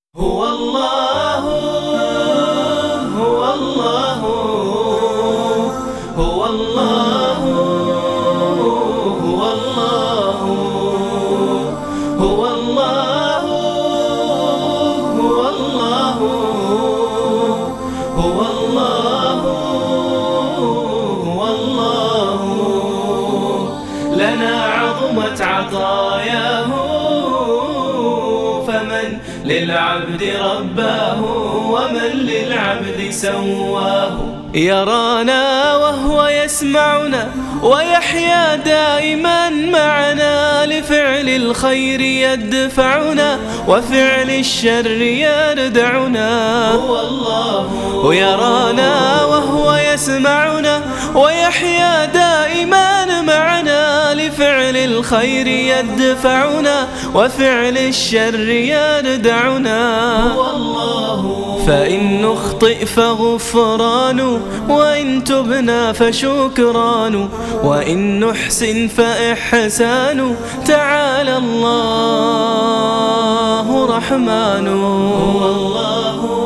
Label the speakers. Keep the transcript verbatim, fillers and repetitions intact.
Speaker 1: هو الله هو الله هو الله هو الله هو الله هو الله هو الله هو الله لنا عظمت عطاياه فمن للعبد رباه ومن للعبد سواه يرانا وهو يسمعنا ويحيا دائما معنا لفعل الخير يدفعنا وفعل الشر يردعنا هو الله ويرانا وهو يسمعنا ويحيا دائما معنا لفعل الخير يدفعنا وفعل الشر يردعنا هو الله فإن نخطئ فغفران وإن تبنا فشكران وإن نحسن فإحسان تعالى الله رحمن هو الله